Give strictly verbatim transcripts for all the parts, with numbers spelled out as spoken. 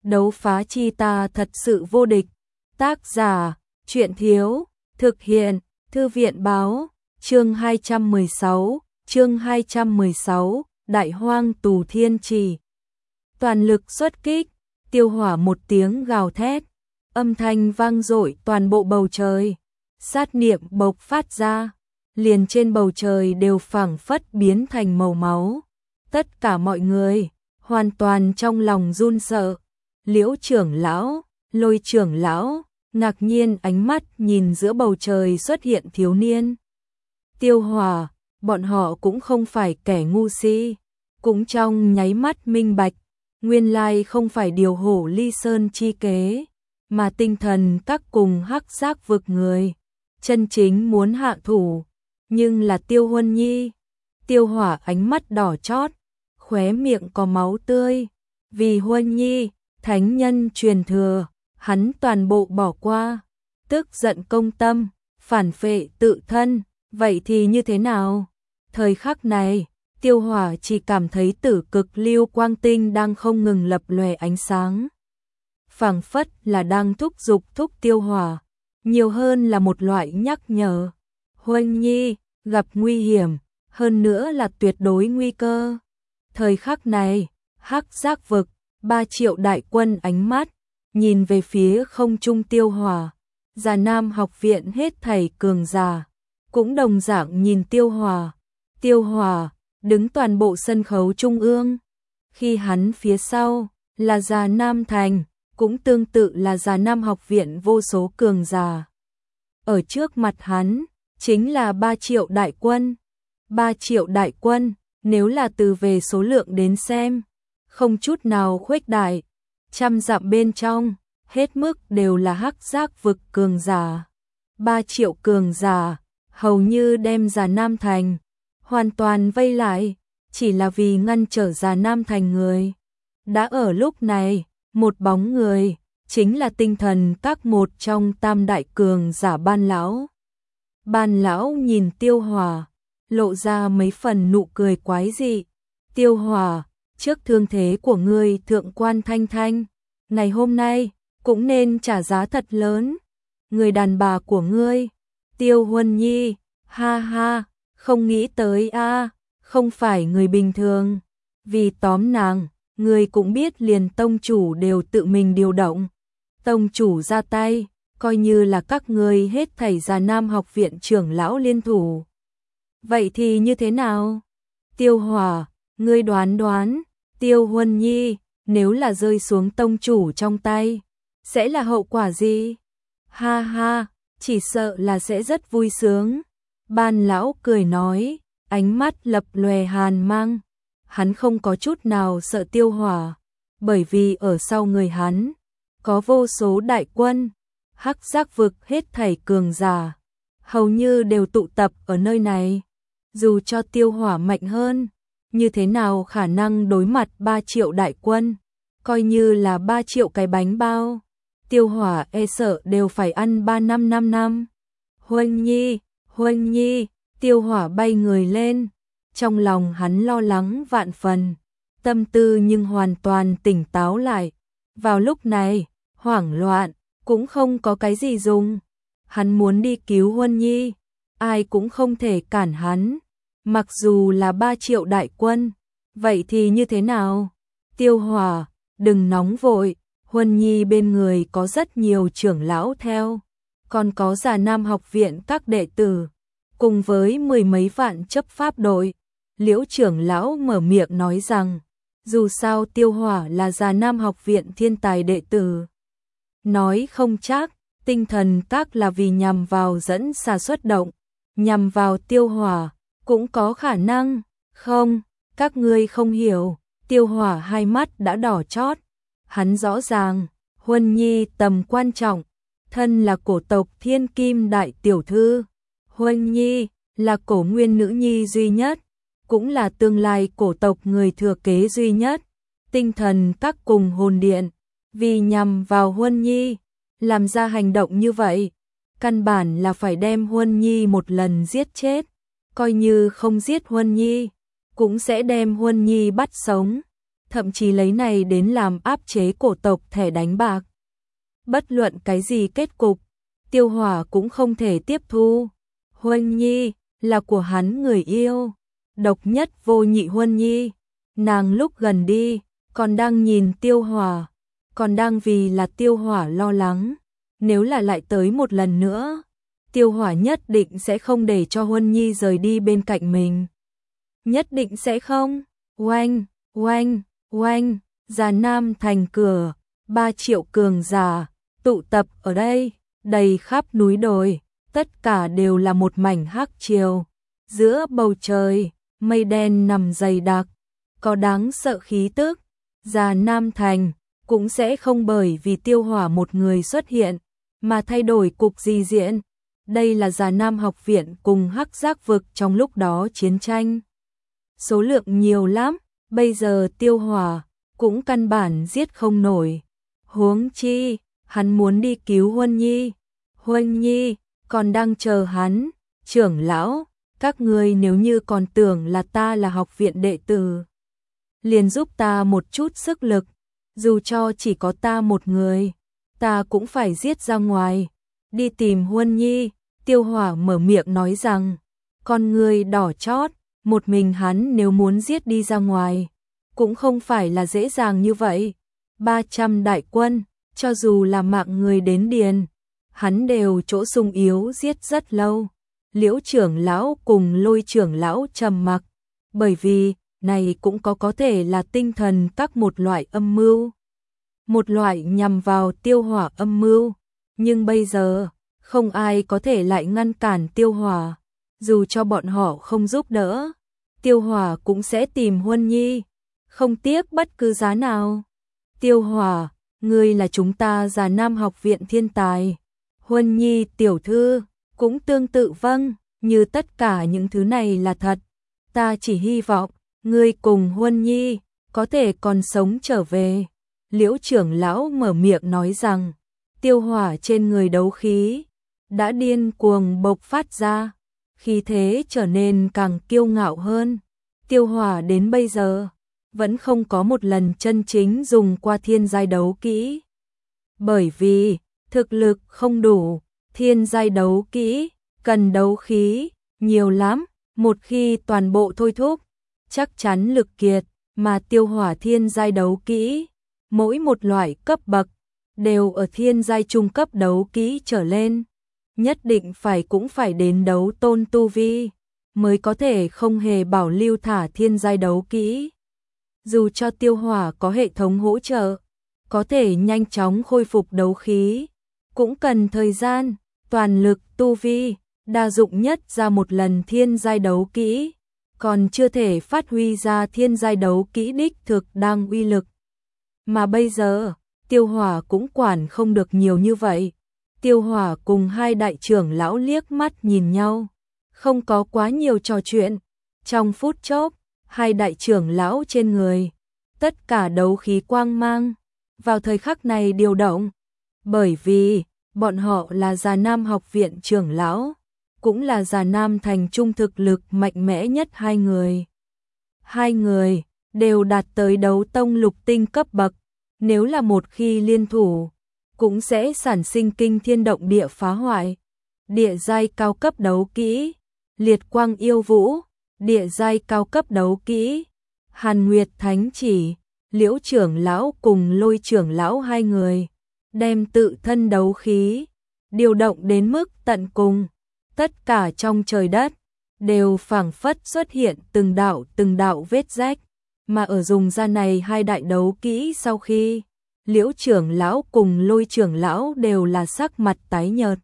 đấu phá chi ta thật sự vô địch. Tác giả, truyện thiếu, thực hiện, thư viện báo, chương hai trăm mười sáu, chương hai trăm mười sáu, Đại Hoang Tù Thiên Trì. Toàn lực xuất kích, Tiêu Hỏa một tiếng gào thét, âm thanh vang dội toàn bộ bầu trời, sát niệm bộc phát ra, liền trên bầu trời đều phảng phất biến thành màu máu. Tất cả mọi người hoàn toàn trong lòng run sợ. Liễu trưởng lão, Lôi trưởng lão ngạc nhiên ánh mắt nhìn giữa bầu trời xuất hiện thiếu niên. Tiêu Hỏa, bọn họ cũng không phải kẻ ngu si, cũng trong nháy mắt minh bạch, nguyên lai không phải điều hổ ly sơn chi kế, mà tinh thần các cùng hắc giác vực người, chân chính muốn hạ thủ, nhưng là Tiêu Huân Nhi. Tiêu Hỏa ánh mắt đỏ chót, khóe miệng có máu tươi, vì Huân Nhi, thánh nhân truyền thừa, hắn toàn bộ bỏ qua, tức giận công tâm, phản phệ tự thân, vậy thì như thế nào? Thời khắc này, Tiêu Hỏa chỉ cảm thấy tử cực lưu quang tinh đang không ngừng lập lòe ánh sáng. Phảng phất là đang thúc giục thúc Tiêu Hỏa, nhiều hơn là một loại nhắc nhở. Huân Nhi, gặp nguy hiểm, hơn nữa là tuyệt đối nguy cơ. Thời khắc này, hắc giác vực, ba triệu đại quân ánh mắt, nhìn về phía không trung Tiêu Hỏa. Già Nam học viện hết thảy cường giả, cũng đồng dạng nhìn Tiêu Hỏa. Tiêu Hỏa đứng toàn bộ sân khấu trung ương, khi hắn phía sau là Già Nam thành, cũng tương tự là Già Nam học viện vô số cường giả. Ở trước mặt hắn, chính là ba triệu đại quân. ba triệu đại quân, nếu là từ về số lượng đến xem, không chút nào khuếch đại, trăm dặm bên trong, hết mức đều là hắc giác vực cường giả. ba triệu cường giả, hầu như đem Già Nam thành hoàn toàn vây lại, chỉ là vì ngăn trở Già Nam thành người. Đã ở lúc này, một bóng người, chính là tinh thần các một trong tam đại cường giả Ban lão. Ban lão nhìn Tiêu Hỏa, lộ ra mấy phần nụ cười quái dị. Tiêu Hỏa, trước thương thế của ngươi thượng quan Thanh Thanh, ngày hôm nay cũng nên trả giá thật lớn. Người đàn bà của ngươi, Tiêu Huân Nhi, ha ha, không nghĩ tới a, không phải người bình thường. Vì tóm nàng, ngươi cũng biết liền tông chủ đều tự mình điều động. Tông chủ ra tay, coi như là các ngươi hết thảy Già Nam học viện trưởng lão liên thủ. Vậy thì như thế nào? Tiêu Hỏa, ngươi đoán đoán, Tiêu Huân Nhi, nếu là rơi xuống tông chủ trong tay, sẽ là hậu quả gì? Ha ha, chỉ sợ là sẽ rất vui sướng. Ban lão cười nói, ánh mắt lập lòe hàn mang. Hắn không có chút nào sợ Tiêu Hỏa, bởi vì ở sau người hắn có vô số đại quân, hắc giác vực hết thảy cường giả, hầu như đều tụ tập ở nơi này. Dù cho Tiêu Hỏa mạnh hơn, như thế nào khả năng đối mặt ba triệu đại quân, coi như là ba triệu cái bánh bao, Tiêu Hỏa e sợ đều phải ăn ba năm năm năm. Huân Nhi, Huân Nhi, Tiêu Hỏa bay người lên, trong lòng hắn lo lắng vạn phần, tâm tư nhưng hoàn toàn tỉnh táo lại. Vào lúc này, hoảng loạn cũng không có cái gì dùng. Hắn muốn đi cứu Huân Nhi, ai cũng không thể cản hắn. Mặc dù là ba triệu đại quân, vậy thì như thế nào? Tiêu Hỏa, đừng nóng vội, Huân Nhi bên người có rất nhiều trưởng lão theo, còn có Già Nam học viện các đệ tử, cùng với mười mấy vạn chấp pháp đội. Liễu trưởng lão mở miệng nói rằng, dù sao Tiêu Hỏa là Già Nam học viện thiên tài đệ tử. Nói không chắc, tinh thần các là vì nhằm vào dẫn xà xuất động, nhằm vào Tiêu Hỏa, cũng có khả năng. Không, các ngươi không hiểu. Tiêu Hỏa hai mắt đã đỏ chót. Hắn rõ ràng, Huân Nhi tầm quan trọng, thân là cổ tộc Thiên Kim đại tiểu thư. Huân Nhi là cổ nguyên nữ nhi duy nhất, cũng là tương lai cổ tộc người thừa kế duy nhất. Tinh thần các cùng hồn điện, vì nhằm vào Huân Nhi, làm ra hành động như vậy, căn bản là phải đem Huân Nhi một lần giết chết. Coi như không giết Huân Nhi, cũng sẽ đem Huân Nhi bắt sống. thậm chí lấy này đến làm áp chế cổ tộc thẻ đánh bạc. Bất luận cái gì kết cục, Tiêu Hỏa cũng không thể tiếp thu. Huân Nhi là của hắn người yêu, độc nhất vô nhị Huân Nhi. Nàng lúc gần đi, còn đang nhìn Tiêu Hỏa, còn đang vì là Tiêu Hỏa lo lắng. Nếu là lại tới một lần nữa, Tiêu Hỏa nhất định sẽ không để cho Huân Nhi rời đi bên cạnh mình. Nhất định sẽ không. Oanh, oanh, oanh, Già Nam thành cửa, ba triệu cường giả tụ tập ở đây, đầy khắp núi đồi, tất cả đều là một mảnh hắc triều. Giữa bầu trời, mây đen nằm dày đặc, có đáng sợ khí tức. Già Nam thành cũng sẽ không bởi vì Tiêu Hỏa một người xuất hiện mà thay đổi cục di diễn. Đây là Già Nam học viện cùng Hắc Giác vực trong lúc đó chiến tranh. Số lượng nhiều lắm, bây giờ Tiêu Hỏa cũng căn bản giết không nổi. Huống chi, hắn muốn đi cứu Huân Nhi. Huân Nhi còn đang chờ hắn. Trưởng lão, các ngươi nếu như còn tưởng là ta là học viện đệ tử, liền giúp ta một chút sức lực, dù cho chỉ có ta một người, ta cũng phải giết ra ngoài, đi tìm Huân Nhi. Tiêu Hỏa mở miệng nói rằng, con người đỏ chót, một mình hắn nếu muốn giết đi ra ngoài, cũng không phải là dễ dàng như vậy. ba trăm đại quân, cho dù là mạng người đến điền, hắn đều chỗ sung yếu giết rất lâu. Liễu trưởng lão cùng Lôi trưởng lão trầm mặc, bởi vì này cũng có có thể là tinh thần các một loại âm mưu, một loại nhằm vào Tiêu Hỏa âm mưu, nhưng bây giờ không ai có thể lại ngăn cản Tiêu Hỏa, dù cho bọn họ không giúp đỡ, Tiêu Hỏa cũng sẽ tìm Huân Nhi, không tiếc bất cứ giá nào. Tiêu Hỏa, ngươi là chúng ta Già Nam học viện thiên tài. Huân Nhi tiểu thư cũng tương tự vâng, như tất cả những thứ này là thật. Ta chỉ hy vọng ngươi cùng Huân Nhi có thể còn sống trở về. Liễu trưởng lão mở miệng nói rằng, Tiêu Hỏa trên người đấu khí đã điên cuồng bộc phát ra, khí thế trở nên càng kiêu ngạo hơn. Tiêu Hỏa đến bây giờ vẫn không có một lần chân chính dùng qua thiên giai đấu kỹ, bởi vì thực lực không đủ. Thiên giai đấu kỹ cần đấu khí nhiều lắm, một khi toàn bộ thôi thúc, chắc chắn lực kiệt, mà Tiêu Hỏa thiên giai đấu kỹ, mỗi một loại cấp bậc đều ở thiên giai trung cấp đấu kỹ trở lên, nhất định phải cũng phải đến đấu tôn tu vi mới có thể không hề bảo lưu thả thiên giai đấu kỹ. Dù cho Tiêu Hỏa có hệ thống hỗ trợ, có thể nhanh chóng khôi phục đấu khí, cũng cần thời gian. Toàn lực tu vi, đa dụng nhất ra một lần thiên giai đấu kỹ, còn chưa thể phát huy ra thiên giai đấu kỹ đích thực đang uy lực. Mà bây giờ, Tiêu Hỏa cũng quản không được nhiều như vậy. Tiêu Hỏa cùng hai đại trưởng lão liếc mắt nhìn nhau, không có quá nhiều trò chuyện. Trong phút chốc, hai đại trưởng lão trên người, tất cả đấu khí quang mang, vào thời khắc này điều động, bởi vì bọn họ là Già Nam học viện trưởng lão, cũng là Già Nam thành trung thực lực mạnh mẽ nhất hai người. Hai người đều đạt tới đấu tông lục tinh cấp bậc, nếu là một khi liên thủ, cũng sẽ sản sinh kinh thiên động địa phá hoại. Địa giai cao cấp đấu kỹ, Liệt Quang Yêu Vũ, địa giai cao cấp đấu kỹ, Hàn Nguyệt Thánh Chỉ. Liễu trưởng lão cùng Lôi trưởng lão hai người đem tự thân đấu khí điều động đến mức tận cùng, tất cả trong trời đất đều phảng phất xuất hiện từng đạo từng đạo vết rách, mà ở dùng ra này hai đại đấu kỹ sau khi, Liễu trưởng lão cùng Lôi trưởng lão đều là sắc mặt tái nhợt.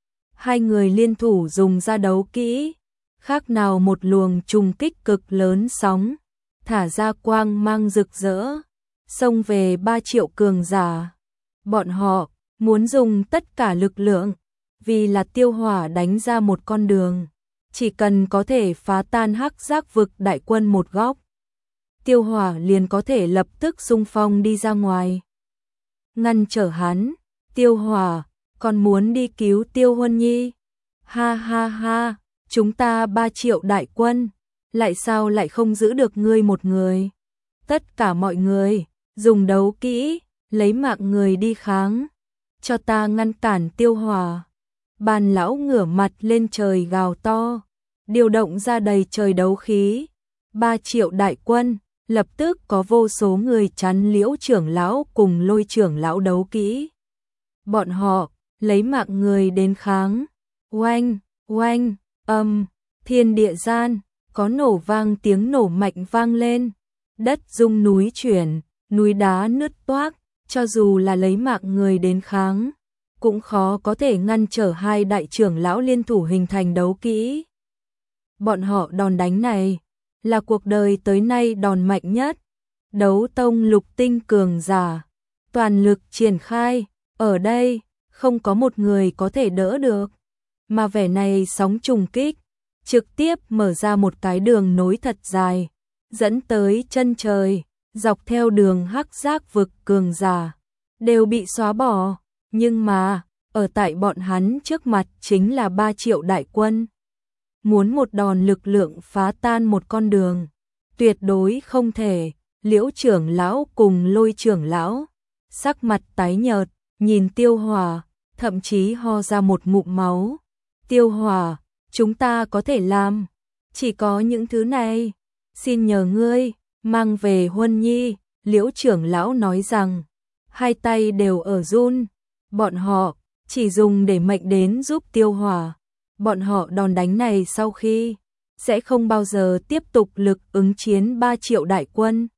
Hai người liên thủ dùng ra đấu kỹ, khác nào một luồng trùng kích cực lớn sóng, thả ra quang mang rực rỡ, xông về ba triệu cường giả. Bọn họ muốn dùng tất cả lực lượng, vì là Tiêu Hỏa đánh ra một con đường, chỉ cần có thể phá tan Hắc Giác vực đại quân một góc, Tiêu Hỏa liền có thể lập tức xung phong đi ra ngoài. Ngăn trở hắn, Tiêu Hỏa còn muốn đi cứu Tiêu Huân Nhi. Ha ha ha, chúng ta ba triệu đại quân, lại sao lại không giữ được ngươi một người? Tất cả mọi người, dùng đấu kỹ, lấy mạng người đi kháng. Cho ta ngăn cản Tiêu Hỏa. Bàn lão ngửa mặt lên trời gào to, điều động ra đầy trời đấu khí. Ba triệu đại quân, lập tức có vô số người chắn Liễu trưởng lão cùng Lôi trưởng lão đấu kỹ. Bọn họ, lấy mạng người đến kháng. Oanh, oanh, âm, thiên địa gian, có nổ vang tiếng nổ mạnh vang lên. Đất rung núi chuyển, núi đá nứt toác, cho dù là lấy mạng người đến kháng, cũng khó có thể ngăn trở hai đại trưởng lão liên thủ hình thành đấu kỹ. Bọn họ đòn đánh này, là cuộc đời tới nay đòn mạnh nhất. Đấu tông lục tinh cường giả, toàn lực triển khai, ở đây, không có một người có thể đỡ được. Mà vẻ này sóng trùng kích, trực tiếp mở ra một cái đường nối thật dài, dẫn tới chân trời, dọc theo đường hắc giác vực cường giả, đều bị xóa bỏ. Nhưng mà, ở tại bọn hắn trước mặt chính là ba triệu đại quân. Muốn một đòn lực lượng phá tan một con đường, tuyệt đối không thể. Liễu trưởng lão cùng Lôi trưởng lão, sắc mặt tái nhợt, nhìn Tiêu Hỏa, thậm chí ho ra một ngụm máu. Tiêu Hỏa, chúng ta có thể làm, chỉ có những thứ này, xin nhờ ngươi, mang về Huân Nhi. Liễu trưởng lão nói rằng, hai tay đều ở run, bọn họ chỉ dùng để mệnh đến giúp Tiêu Hỏa. Bọn họ đòn đánh này sau khi, sẽ không bao giờ tiếp tục lực ứng chiến ba triệu đại quân.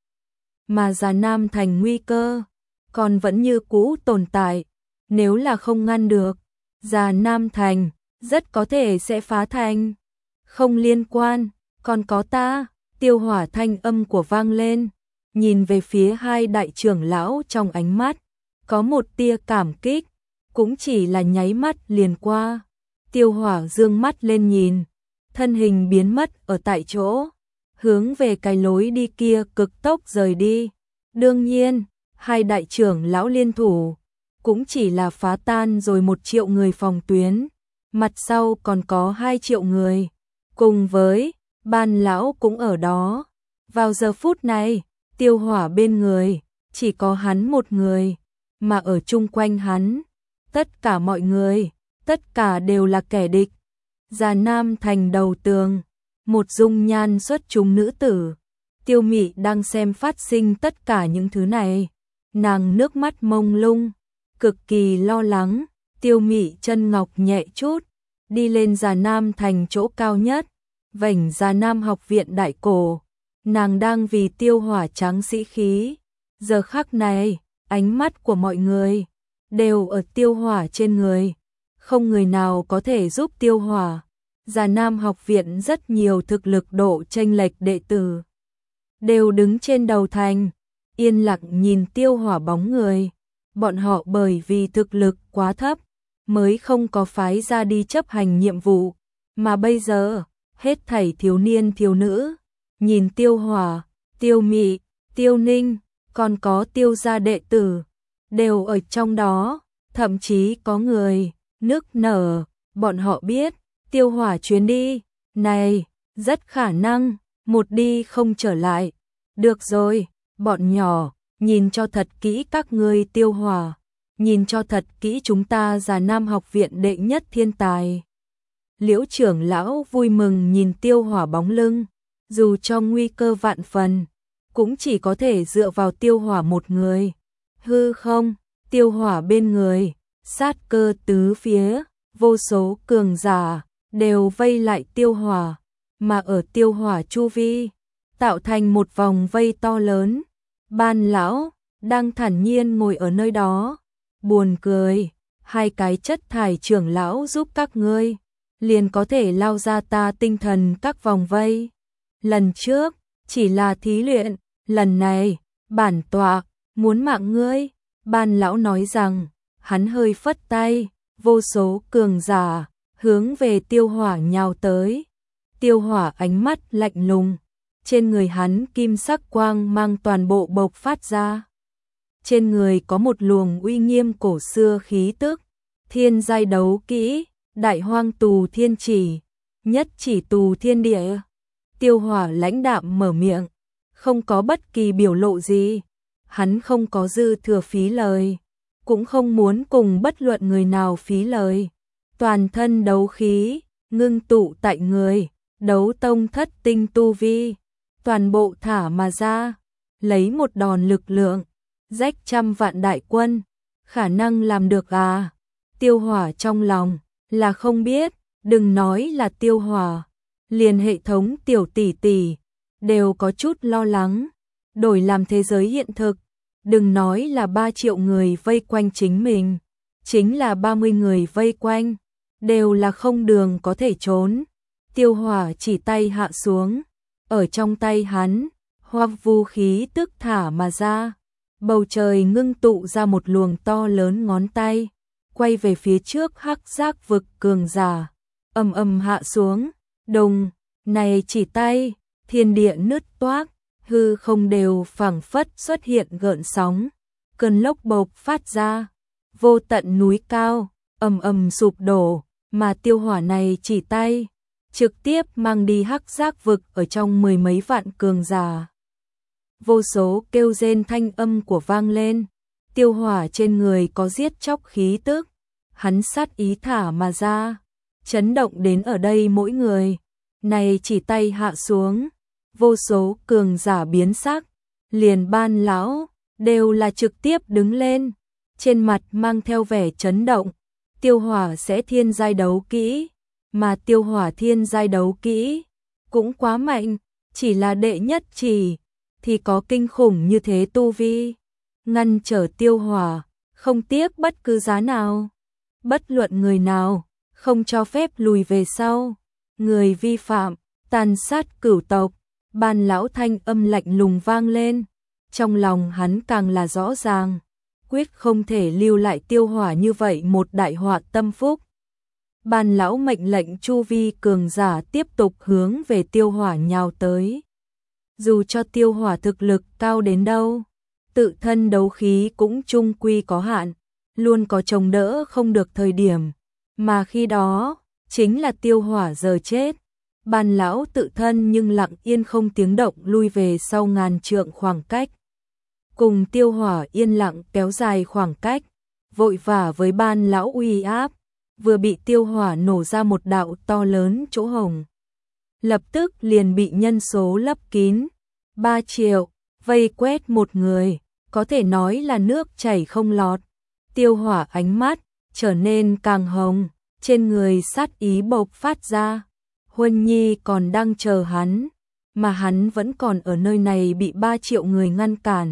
Mà Già Nam Thành nguy cơ, còn vẫn như cũ tồn tại. Nếu là không ngăn được, Già Nam Thành, rất có thể sẽ phá thành. Không liên quan, còn có ta. Tiêu Hỏa thanh âm của vang lên, nhìn về phía hai đại trưởng lão trong ánh mắt, có một tia cảm kích, cũng chỉ là nháy mắt liền qua. Tiêu Hỏa dương mắt lên nhìn, thân hình biến mất ở tại chỗ, hướng về cái lối đi kia cực tốc rời đi. Đương nhiên, hai đại trưởng lão liên thủ, cũng chỉ là phá tan rồi một triệu người phòng tuyến, mặt sau còn có hai triệu người, cùng với Ban lão cũng ở đó. Vào giờ phút này, Tiêu Hỏa bên người, chỉ có hắn một người, mà ở chung quanh hắn, tất cả mọi người, tất cả đều là kẻ địch. Già Nam Thành đầu tường, một dung nhan xuất chúng nữ tử, Tiêu Mị đang xem phát sinh tất cả những thứ này. Nàng nước mắt mông lung, cực kỳ lo lắng. Tiêu Mị chân ngọc nhẹ chút, đi lên Già Nam Thành chỗ cao nhất, vành Già Nam học viện đại cổ. Nàng đang vì Tiêu Hỏa tráng sĩ khí. Giờ khắc này, ánh mắt của mọi người đều ở Tiêu Hỏa trên người, không người nào có thể giúp Tiêu Hỏa. Già Nam học viện rất nhiều thực lực độ chênh lệch đệ tử, đều đứng trên đầu thành, yên lặng nhìn Tiêu Hỏa bóng người. Bọn họ bởi vì thực lực quá thấp, mới không có phái ra đi chấp hành nhiệm vụ, mà bây giờ, hết thảy thiếu niên thiếu nữ, nhìn Tiêu Hỏa, Tiêu Mị, Tiêu Ninh, còn có Tiêu gia đệ tử, đều ở trong đó, thậm chí có người nức nở. Bọn họ biết, Tiêu Hỏa chuyến đi này, rất khả năng, một đi không trở lại. Được rồi, bọn nhỏ, nhìn cho thật kỹ các ngươi Tiêu Hỏa, nhìn cho thật kỹ chúng ta Già Nam học viện đệ nhất thiên tài. Liễu trưởng lão vui mừng nhìn Tiêu Hỏa bóng lưng, dù cho nguy cơ vạn phần, cũng chỉ có thể dựa vào Tiêu Hỏa một người. Hư không, Tiêu Hỏa bên người, sát cơ tứ phía, vô số cường giả đều vây lại Tiêu Hỏa, mà ở Tiêu Hỏa chu vi, tạo thành một vòng vây to lớn. Ban lão đang thản nhiên ngồi ở nơi đó, buồn cười, hai cái chất thải trưởng lão giúp các ngươi, liền có thể lao ra ta tinh thần các vòng vây. Lần trước, chỉ là thí luyện, lần này, bản tọa, muốn mạng ngươi. Ban lão nói rằng, hắn hơi phất tay, vô số cường giả, hướng về Tiêu Hỏa nhào tới. Tiêu Hỏa ánh mắt lạnh lùng, trên người hắn kim sắc quang mang toàn bộ bộc phát ra. Trên người có một luồng uy nghiêm cổ xưa khí tức, thiên giai đấu kỹ, đại hoang tù thiên chỉ, nhất chỉ tù thiên địa. Tiêu Hỏa lãnh đạm mở miệng, không có bất kỳ biểu lộ gì. Hắn không có dư thừa phí lời, cũng không muốn cùng bất luận người nào phí lời. Toàn thân đấu khí, ngưng tụ tại người, đấu tông thất tinh tu vi, toàn bộ thả mà ra, lấy một đòn lực lượng, rách trăm vạn đại quân, khả năng làm được à? Tiêu Hỏa trong lòng là không biết, đừng nói là Tiêu Hỏa, liền hệ thống tiểu tỷ tỷ đều có chút lo lắng. Đổi làm thế giới hiện thực, đừng nói là ba triệu người vây quanh chính mình, chính là ba mươi người vây quanh, đều là không đường có thể trốn. Tiêu Hỏa chỉ tay hạ xuống, ở trong tay hắn, hoa vũ khí tức thả mà ra, bầu trời ngưng tụ ra một luồng to lớn ngón tay, quay về phía trước hắc giác vực cường giả, ầm ầm hạ xuống, đùng, này chỉ tay, thiên địa nứt toác, hư không đều phảng phất xuất hiện gợn sóng, cơn lốc bộc phát ra, vô tận núi cao, ầm ầm sụp đổ, mà Tiêu Hỏa này chỉ tay, trực tiếp mang đi hắc giác vực ở trong mười mấy vạn cường giả. Vô số kêu rên thanh âm của vang lên, Tiêu Hỏa trên người có giết chóc khí tức, hắn sát ý thả mà ra, chấn động đến ở đây mỗi người, này chỉ tay hạ xuống, vô số cường giả biến sắc, liền Ban lão đều là trực tiếp đứng lên, trên mặt mang theo vẻ chấn động. Tiêu Hỏa sẽ thiên giai đấu kỹ, mà Tiêu Hỏa thiên giai đấu kỹ cũng quá mạnh, chỉ là đệ nhất chỉ thì có kinh khủng như thế tu vi, ngăn trở Tiêu Hỏa, không tiếc bất cứ giá nào, bất luận người nào, không cho phép lùi về sau, người vi phạm, tàn sát cửu tộc. Ban lão thanh âm lạnh lùng vang lên, trong lòng hắn càng là rõ ràng, quyết không thể lưu lại Tiêu Hỏa như vậy một đại họa tâm phúc. Ban lão mệnh lệnh chu vi cường giả tiếp tục hướng về Tiêu Hỏa nhào tới. Dù cho Tiêu Hỏa thực lực cao đến đâu, tự thân đấu khí cũng chung quy có hạn, luôn có chống đỡ không được thời điểm, mà khi đó chính là Tiêu Hỏa giờ chết. Ban lão tự thân nhưng lặng yên không tiếng động lui về sau ngàn trượng khoảng cách. Cùng Tiêu Hỏa yên lặng kéo dài khoảng cách, vội vã với ban lão uy áp, vừa bị Tiêu Hỏa nổ ra một đạo to lớn chỗ hổng. Lập tức liền bị nhân số lấp kín, ba triệu, vây quét một người, có thể nói là nước chảy không lọt. Tiêu Hỏa ánh mắt trở nên càng hồng, trên người sát ý bộc phát ra. Huân Nhi còn đang chờ hắn, mà hắn vẫn còn ở nơi này bị ba triệu người ngăn cản.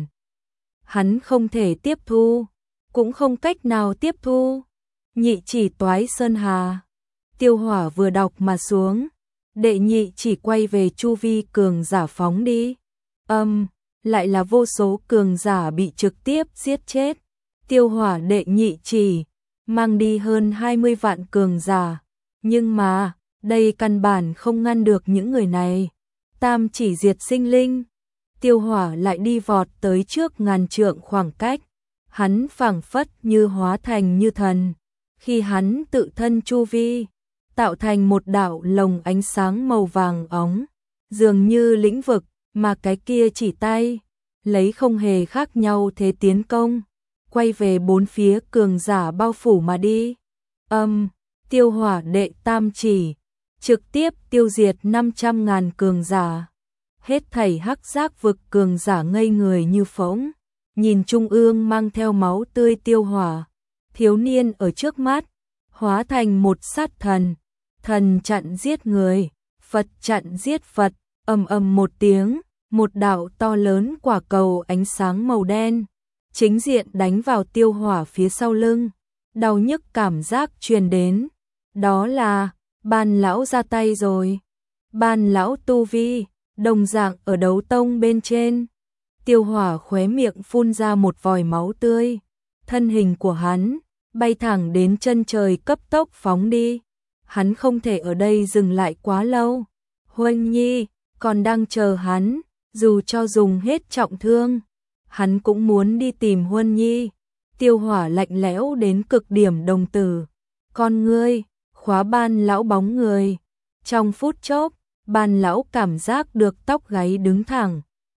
Hắn không thể tiếp thu, cũng không cách nào tiếp thu. Nhị chỉ toái sơn hà, Tiêu Hỏa vừa đọc mà xuống, đệ nhị chỉ quay về chu vi cường giả phóng đi. Âm, um, lại là vô số cường giả bị trực tiếp giết chết. Tiêu Hỏa đệ nhị chỉ, mang đi hơn hai mươi vạn cường giả, nhưng mà đây căn bản không ngăn được những người này. Tam chỉ diệt sinh linh, Tiêu Hỏa lại đi vọt tới trước ngàn trượng khoảng cách, hắn phảng phất như hóa thành như thần, khi hắn tự thân chu vi, tạo thành một đạo lồng ánh sáng màu vàng óng, dường như lĩnh vực, mà cái kia chỉ tay, lấy không hề khác nhau thế tiến công, quay về bốn phía cường giả bao phủ mà đi. Âm, um, Tiêu Hỏa đệ tam chỉ, trực tiếp tiêu diệt năm trăm ngàn cường giả. Hết thảy hắc giác vực cường giả ngây người như phỗng, nhìn trung ương mang theo máu tươi Tiêu Hỏa, thiếu niên ở trước mắt, hóa thành một sát thần, thần chặn giết người, Phật chặn giết Phật, ầm ầm một tiếng, một đạo to lớn quả cầu ánh sáng màu đen, chính diện đánh vào Tiêu Hỏa phía sau lưng, đau nhức cảm giác truyền đến, đó là Ban lão ra tay rồi. Ban lão tu vi, đồng dạng ở đấu tông bên trên. Tiêu Hỏa khóe miệng phun ra một vòi máu tươi, thân hình của hắn bay thẳng đến chân trời cấp tốc phóng đi. Hắn không thể ở đây dừng lại quá lâu. Huân Nhi còn đang chờ hắn, dù cho dùng hết trọng thương, hắn cũng muốn đi tìm Huân Nhi. Tiêu Hỏa lạnh lẽo đến cực điểm đồng tử, con ngươi khóa Ban lão bóng người. Trong phút chốc, Ban lão cảm giác được tóc gáy đứng thẳng,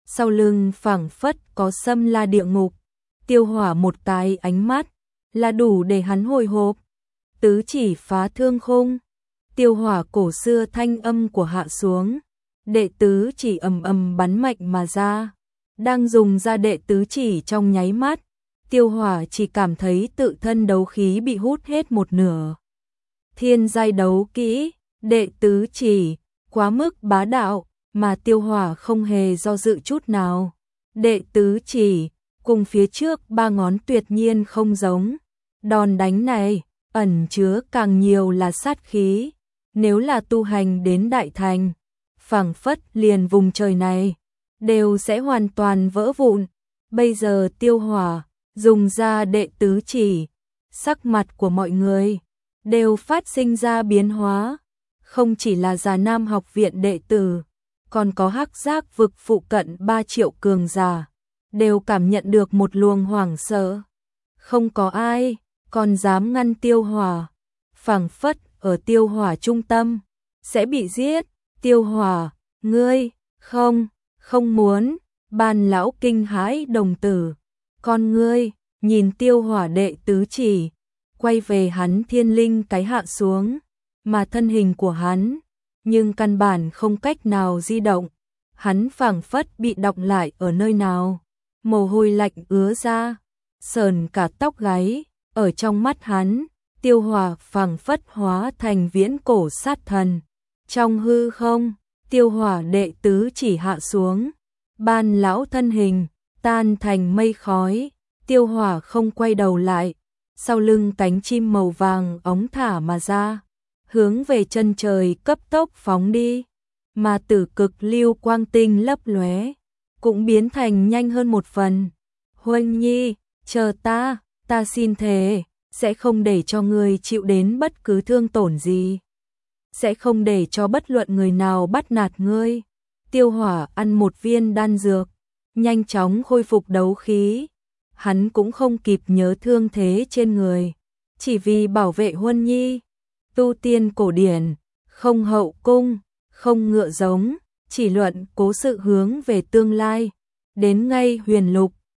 sau lưng phảng phất có xâm la địa ngục. Tiêu Hỏa một cái ánh mắt là đủ để hắn hồi hộp. Tứ chỉ phá thương khung. Tiêu Hỏa cổ xưa thanh âm của hạ xuống. Đệ tứ chỉ ầm ầm bắn mạnh mà ra. Đang dùng ra đệ tứ chỉ trong nháy mắt, Tiêu Hỏa chỉ cảm thấy tự thân đấu khí bị hút hết một nửa. Thiên giai đấu kỹ, đệ tứ chỉ, quá mức bá đạo, mà Tiêu Hỏa không hề do dự chút nào. Đệ tứ chỉ, cùng phía trước ba ngón tuyệt nhiên không giống. Đòn đánh này, ẩn chứa càng nhiều là sát khí. Nếu là tu hành đến đại thành, phảng phất liền vùng trời này đều sẽ hoàn toàn vỡ vụn. Bây giờ Tiêu Hỏa dùng ra đệ tứ chỉ, sắc mặt của mọi người đều phát sinh ra biến hóa. Không chỉ là Già Nam học viện đệ tử, còn có Hắc Giác vực phụ cận ba triệu cường giả, đều cảm nhận được một luồng hoảng sợ. Không có ai còn dám ngăn Tiêu Hỏa, phảng phất ở Tiêu Hỏa trung tâm sẽ bị giết. Tiêu Hỏa, ngươi, không, không muốn. Ban lão kinh hãi đồng tử, con ngươi nhìn Tiêu Hỏa đệ tứ chỉ, quay về hắn thiên linh cái hạ xuống, mà thân hình của hắn, nhưng căn bản không cách nào di động. Hắn phảng phất bị đọng lại ở nơi nào, mồ hôi lạnh ứa ra, sờn cả tóc gáy. Ở trong mắt hắn, Tiêu Hỏa phảng phất hóa thành viễn cổ sát thần. Trong hư không, Tiêu Hỏa đệ tứ chỉ hạ xuống, ban lão thân hình tan thành mây khói. Tiêu Hỏa không quay đầu lại, sau lưng cánh chim màu vàng óng thả mà ra, hướng về chân trời cấp tốc phóng đi. Mà tử cực lưu quang tinh lấp lóe, cũng biến thành nhanh hơn một phần. Huân Nhi, chờ ta, ta xin thề, sẽ không để cho ngươi chịu đến bất cứ thương tổn gì. Sẽ không để cho bất luận người nào bắt nạt ngươi. Tiêu Hỏa ăn một viên đan dược, nhanh chóng khôi phục đấu khí. Hắn cũng không kịp nhớ thương thế trên người, chỉ vì bảo vệ Huân Nhi. Tu tiên cổ điển, không hậu cung, không ngựa giống, chỉ luận cố sự hướng về tương lai. Đến ngay huyền lục,